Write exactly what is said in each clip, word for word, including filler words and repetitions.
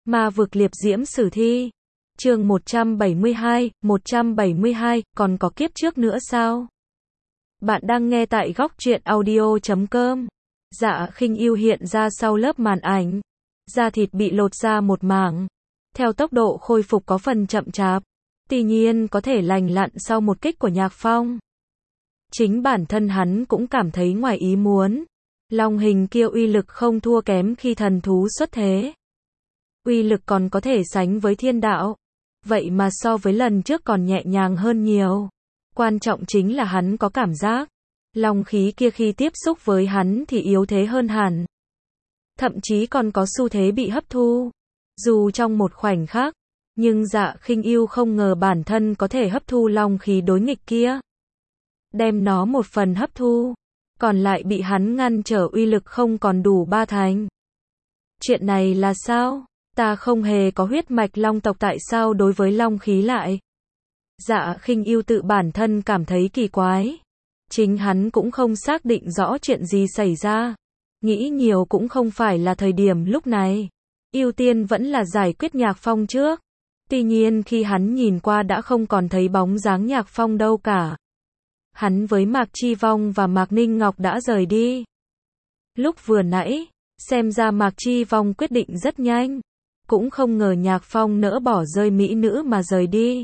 Ma vực liệp diễm sử thi. Chương một trăm bảy mươi hai, một trăm bảy mươi hai, còn có kiếp trước nữa sao? Bạn đang nghe tại góc truyện audio chấm com. Dạ Khinh Yêu hiện ra sau lớp màn ảnh. Da thịt bị lột ra một mảng. Theo tốc độ khôi phục có phần chậm chạp. Tuy nhiên có thể lành lặn sau một kích của Nhạc Phong. Chính bản thân hắn cũng cảm thấy ngoài ý muốn. Long hình kia uy lực không thua kém khi thần thú xuất thế. Uy lực còn có thể sánh với thiên đạo. Vậy mà so với lần trước còn nhẹ nhàng hơn nhiều. Quan trọng chính là hắn có cảm giác. Long khí kia khi tiếp xúc với hắn thì yếu thế hơn hẳn. Thậm chí còn có xu thế bị hấp thu. Dù trong một khoảnh khắc. Nhưng Dạ Khinh Yêu không ngờ bản thân có thể hấp thu long khí đối nghịch kia. Đem nó một phần hấp thu. Còn lại bị hắn ngăn trở uy lực không còn đủ ba thành. Chuyện này là sao? Ta không hề có huyết mạch long tộc, tại sao đối với long khí lại? Dạ Khinh Yêu tự bản thân cảm thấy kỳ quái. Chính hắn cũng không xác định rõ chuyện gì xảy ra. Nghĩ nhiều cũng không phải là thời điểm lúc này. Ưu tiên vẫn là giải quyết Nhạc Phong trước. Tuy nhiên khi hắn nhìn qua đã không còn thấy bóng dáng Nhạc Phong đâu cả. Hắn với Mạc Chi Vong và Mạc Ninh Ngọc đã rời đi. Lúc vừa nãy, xem ra Mạc Chi Vong quyết định rất nhanh. Cũng không ngờ Nhạc Phong nỡ bỏ rơi mỹ nữ mà rời đi.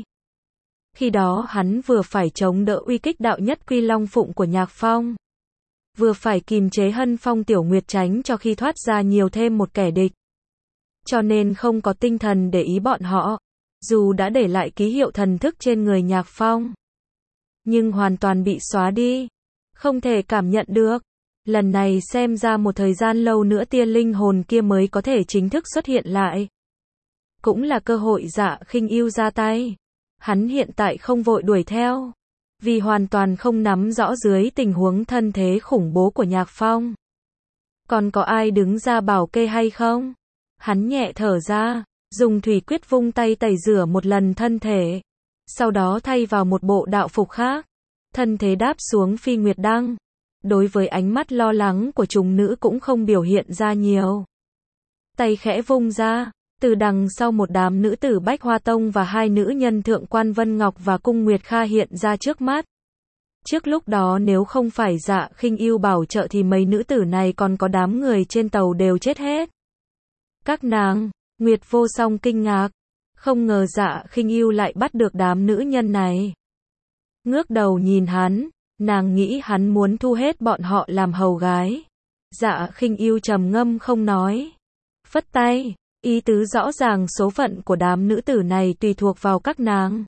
Khi đó hắn vừa phải chống đỡ uy kích đạo nhất quy long phụng của Nhạc Phong. Vừa phải kìm chế Hân Phong Tiểu Nguyệt tránh cho khi thoát ra nhiều thêm một kẻ địch. Cho nên không có tinh thần để ý bọn họ. Dù đã để lại ký hiệu thần thức trên người Nhạc Phong. Nhưng hoàn toàn bị xóa đi. Không thể cảm nhận được. Lần này xem ra một thời gian lâu nữa tia linh hồn kia mới có thể chính thức xuất hiện lại. Cũng là cơ hội Dạ Khinh Yêu ra tay. Hắn hiện tại không vội đuổi theo. Vì hoàn toàn không nắm rõ dưới tình huống thân thế khủng bố của Nhạc Phong. Còn có ai đứng ra bảo kê hay không? Hắn nhẹ thở ra. Dùng thủy quyết vung tay tẩy rửa một lần thân thể. Sau đó thay vào một bộ đạo phục khác. Thân thế đáp xuống phi nguyệt đăng. Đối với ánh mắt lo lắng của chúng nữ cũng không biểu hiện ra nhiều. Tay khẽ vung ra. Từ đằng sau một đám nữ tử Bách Hoa Tông và hai nữ nhân Thượng Quan Vân Ngọc và Cung Nguyệt Kha hiện ra trước mắt. Trước lúc đó nếu không phải Dạ Khinh Yêu bảo trợ thì mấy nữ tử này còn có đám người trên tàu đều chết hết. Các nàng, Nguyệt Vô Song kinh ngạc. Không ngờ Dạ Khinh Yêu lại bắt được đám nữ nhân này. Ngước đầu nhìn hắn, nàng nghĩ hắn muốn thu hết bọn họ làm hầu gái. Dạ Khinh Yêu trầm ngâm không nói. Phất tay. Ý tứ rõ ràng số phận của đám nữ tử này tùy thuộc vào các nàng.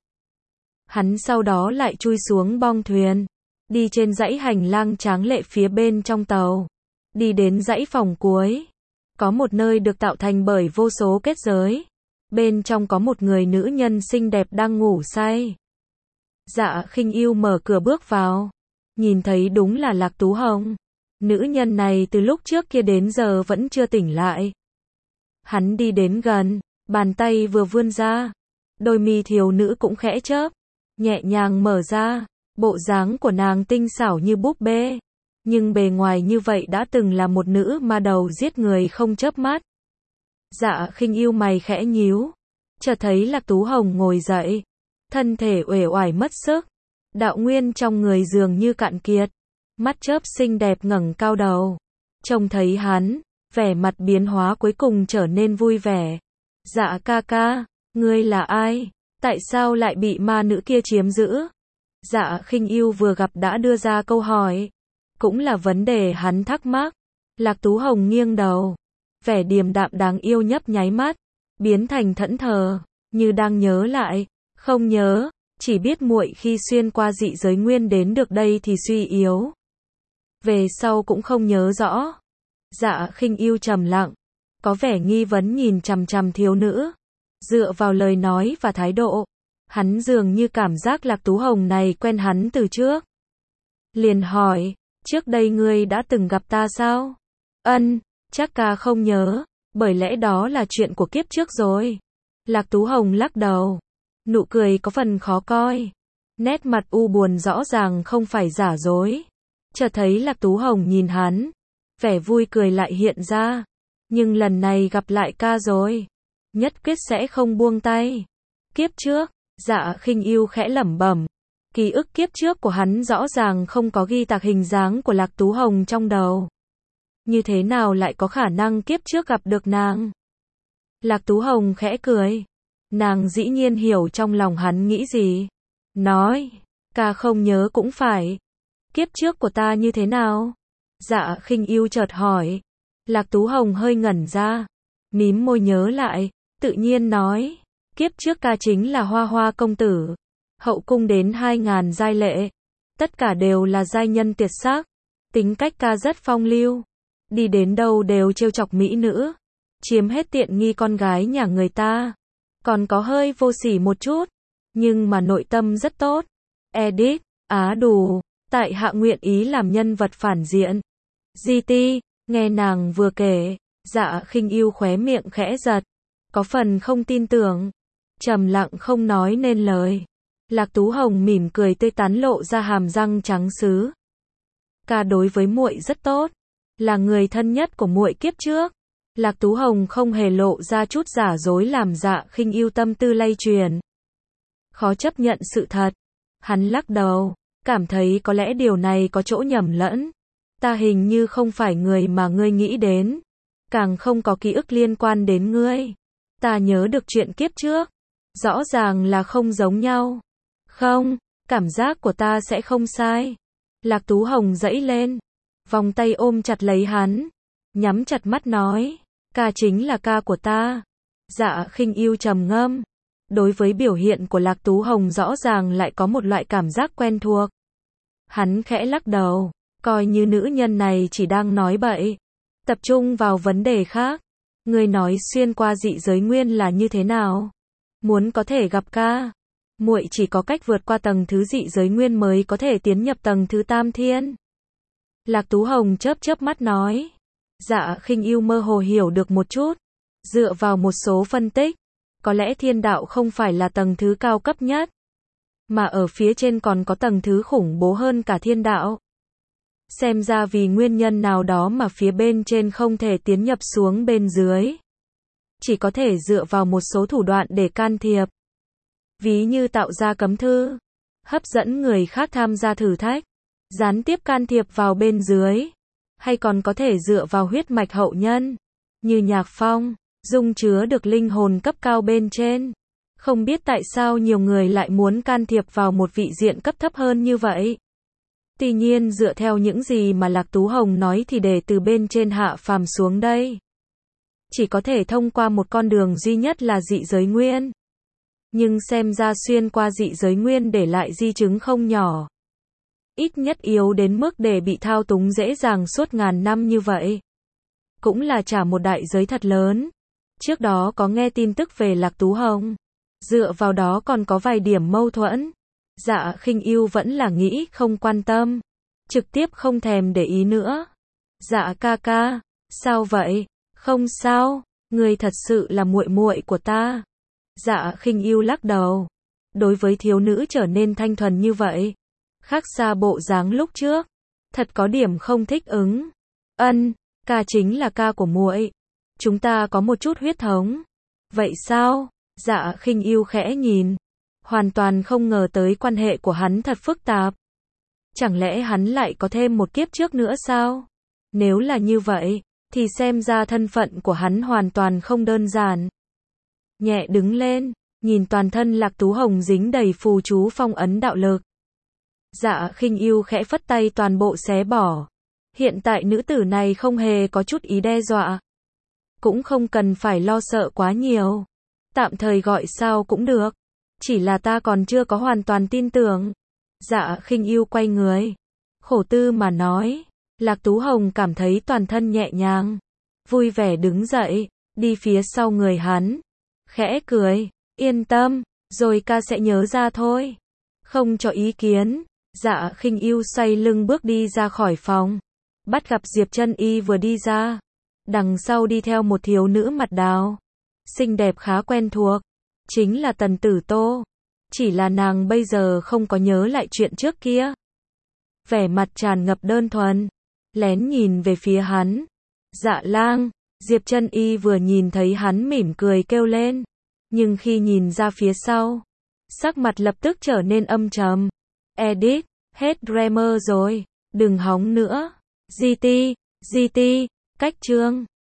Hắn sau đó lại chui xuống bong thuyền. Đi trên dãy hành lang tráng lệ phía bên trong tàu. Đi đến dãy phòng cuối. Có một nơi được tạo thành bởi vô số kết giới. Bên trong có một người nữ nhân xinh đẹp đang ngủ say. Dạ Khinh Yêu mở cửa bước vào. Nhìn thấy đúng là Lạc Tú Hồng. Nữ nhân này từ lúc trước kia đến giờ vẫn chưa tỉnh lại. Hắn đi đến gần, bàn tay vừa vươn ra. Đôi mi thiếu nữ cũng khẽ chớp. Nhẹ nhàng mở ra. Bộ dáng của nàng tinh xảo như búp bê. Nhưng bề ngoài như vậy đã từng là một nữ ma đầu giết người không chớp mắt. Dạ Khinh Yêu mày khẽ nhíu. Chợt thấy Lạc Tú Hồng ngồi dậy. Thân thể uể oải mất sức. Đạo nguyên trong người dường như cạn kiệt. Mắt chớp xinh đẹp ngẩng cao đầu. Trông thấy hắn, vẻ mặt biến hóa cuối cùng trở nên vui vẻ. Dạ ca ca, ngươi là ai? Tại sao lại bị ma nữ kia chiếm giữ? Dạ Khinh Yêu vừa gặp đã đưa ra câu hỏi. Cũng là vấn đề hắn thắc mắc. Lạc Tú Hồng nghiêng đầu. Vẻ điềm đạm đáng yêu nhấp nháy mắt. Biến thành thẫn thờ. Như đang nhớ lại. Không nhớ. Chỉ biết muội khi xuyên qua dị giới nguyên đến được đây thì suy yếu. Về sau cũng không nhớ rõ. Dạ Khinh Yêu trầm lặng. Có vẻ nghi vấn nhìn chằm chằm thiếu nữ. Dựa vào lời nói và thái độ. Hắn dường như cảm giác Lạc Tú Hồng này quen hắn từ trước. Liền hỏi. Trước đây ngươi đã từng gặp ta sao? Ân, chắc ca không nhớ. Bởi lẽ đó là chuyện của kiếp trước rồi. Lạc Tú Hồng lắc đầu. Nụ cười có phần khó coi. Nét mặt u buồn rõ ràng không phải giả dối. Chợt thấy Lạc Tú Hồng nhìn hắn. Vẻ vui cười lại hiện ra. Nhưng lần này gặp lại ca rồi. nhất quyết sẽ không buông tay. Kiếp trước, Dạ Khinh Ưu khẽ lẩm bẩm. Ký ức kiếp trước của hắn rõ ràng không có ghi tạc hình dáng của Lạc Tú Hồng trong đầu. Như thế nào lại có khả năng kiếp trước gặp được nàng? Lạc Tú Hồng khẽ cười. Nàng dĩ nhiên hiểu trong lòng hắn nghĩ gì. Nói, ca không nhớ cũng phải. Kiếp trước của ta như thế nào? Dạ Khinh Ưu chợt hỏi. Lạc Tú Hồng hơi ngẩn ra. Mím môi nhớ lại, tự nhiên nói. Kiếp trước ca chính là Hoa Hoa công tử. Hậu cung đến hai ngàn giai lệ. Tất cả đều là giai nhân tuyệt sắc. Tính cách ca rất phong lưu. Đi đến đâu đều trêu chọc mỹ nữ. Chiếm hết tiện nghi con gái nhà người ta. Còn có hơi vô sỉ một chút. Nhưng mà nội tâm rất tốt. Edit, á đủ. Tại hạ nguyện ý làm nhân vật phản diện. giê tê, nghe nàng vừa kể. Dạ Khinh Ưu khóe miệng khẽ giật. Có phần không tin tưởng. Trầm lặng không nói nên lời. Lạc Tú Hồng mỉm cười tươi tắn lộ ra hàm răng trắng sứ. Ca đối với muội rất tốt. Là người thân nhất của muội kiếp trước. Lạc Tú Hồng không hề lộ ra chút giả dối làm Dạ Khinh Ưu tâm tư lay truyền. Khó chấp nhận sự thật. Hắn lắc đầu, cảm thấy có lẽ điều này có chỗ nhầm lẫn. Ta hình như không phải người mà ngươi nghĩ đến. Càng không có ký ức liên quan đến ngươi. Ta nhớ được chuyện kiếp trước. Rõ ràng là không giống nhau. Không, cảm giác của ta sẽ không sai. Lạc Tú Hồng giãy lên. Vòng tay ôm chặt lấy hắn. Nhắm chặt mắt nói. Ca chính là ca của ta. Dạ Khinh Ưu trầm ngâm. Đối với biểu hiện của Lạc Tú Hồng rõ ràng lại có một loại cảm giác quen thuộc. Hắn khẽ lắc đầu. Coi như nữ nhân này chỉ đang nói bậy. Tập trung vào vấn đề khác. Người nói xuyên qua dị giới nguyên là như thế nào? Muốn có thể gặp ca. Muội chỉ có cách vượt qua tầng thứ dị giới nguyên mới có thể tiến nhập tầng thứ tam thiên. Lạc Tú Hồng chớp chớp mắt nói. Dạ Khinh Ưu mơ hồ hiểu được một chút. Dựa vào một số phân tích, có lẽ thiên đạo không phải là tầng thứ cao cấp nhất. Mà ở phía trên còn có tầng thứ khủng bố hơn cả thiên đạo. Xem ra vì nguyên nhân nào đó mà phía bên trên không thể tiến nhập xuống bên dưới. Chỉ có thể dựa vào một số thủ đoạn để can thiệp. Ví như tạo ra cấm thư, hấp dẫn người khác tham gia thử thách, gián tiếp can thiệp vào bên dưới. Hay còn có thể dựa vào huyết mạch hậu nhân, như Nhạc Phong, dung chứa được linh hồn cấp cao bên trên. Không biết tại sao nhiều người lại muốn can thiệp vào một vị diện cấp thấp hơn như vậy. Tuy nhiên dựa theo những gì mà Lạc Tú Hồng nói thì để từ bên trên hạ phàm xuống đây, chỉ có thể thông qua một con đường duy nhất là dị giới nguyên. Nhưng xem ra xuyên qua dị giới nguyên để lại di chứng không nhỏ. Ít nhất yếu đến mức để bị thao túng dễ dàng suốt ngàn năm như vậy. Cũng là trả một đại giới thật lớn. Trước đó có nghe tin tức về Lạc Tú Hồng. Dựa vào đó còn có vài điểm mâu thuẫn. Dạ Khinh Ưu vẫn là nghĩ không quan tâm. Trực tiếp không thèm để ý nữa. Dạ ca ca, sao vậy? Không sao, người thật sự là muội muội của ta. Dạ Khinh Ưu lắc đầu. Đối với thiếu nữ trở nên thanh thuần như vậy, khác xa bộ dáng lúc trước, thật có điểm không thích ứng. Ân, ca chính là ca của muội. Chúng ta có một chút huyết thống. Vậy sao? Dạ Khinh Ưu khẽ nhìn, hoàn toàn không ngờ tới quan hệ của hắn thật phức tạp. Chẳng lẽ hắn lại có thêm một kiếp trước nữa sao? Nếu là như vậy, thì xem ra thân phận của hắn hoàn toàn không đơn giản. Nhẹ đứng lên, nhìn toàn thân Lạc Tú Hồng dính đầy phù chú phong ấn đạo lực. Dạ Khinh Ưu khẽ phất tay toàn bộ xé bỏ. Hiện tại nữ tử này không hề có chút ý đe dọa. Cũng không cần phải lo sợ quá nhiều. Tạm thời gọi sao cũng được. Chỉ là ta còn chưa có hoàn toàn tin tưởng. Dạ Khinh Ưu quay người. Khổ tư mà nói. Lạc Tú Hồng cảm thấy toàn thân nhẹ nhàng. Vui vẻ đứng dậy, đi phía sau người hắn. Khẽ cười, yên tâm, rồi ca sẽ nhớ ra thôi. Không cho ý kiến. Dạ Khinh Ưu xoay lưng bước đi ra khỏi phòng. Bắt gặp Diệp Chân Y vừa đi ra. Đằng sau đi theo một thiếu nữ mặt đào. Xinh đẹp khá quen thuộc. Chính là Tần Tử Tô. Chỉ là nàng bây giờ không có nhớ lại chuyện trước kia. Vẻ mặt tràn ngập đơn thuần. Lén nhìn về phía hắn. Dạ lang, Diệp Trân Y vừa nhìn thấy hắn mỉm cười kêu lên. Nhưng khi nhìn ra phía sau, sắc mặt lập tức trở nên âm trầm. Edit, hết grammar rồi, đừng hóng nữa. giê tê, giê tê, cách chương.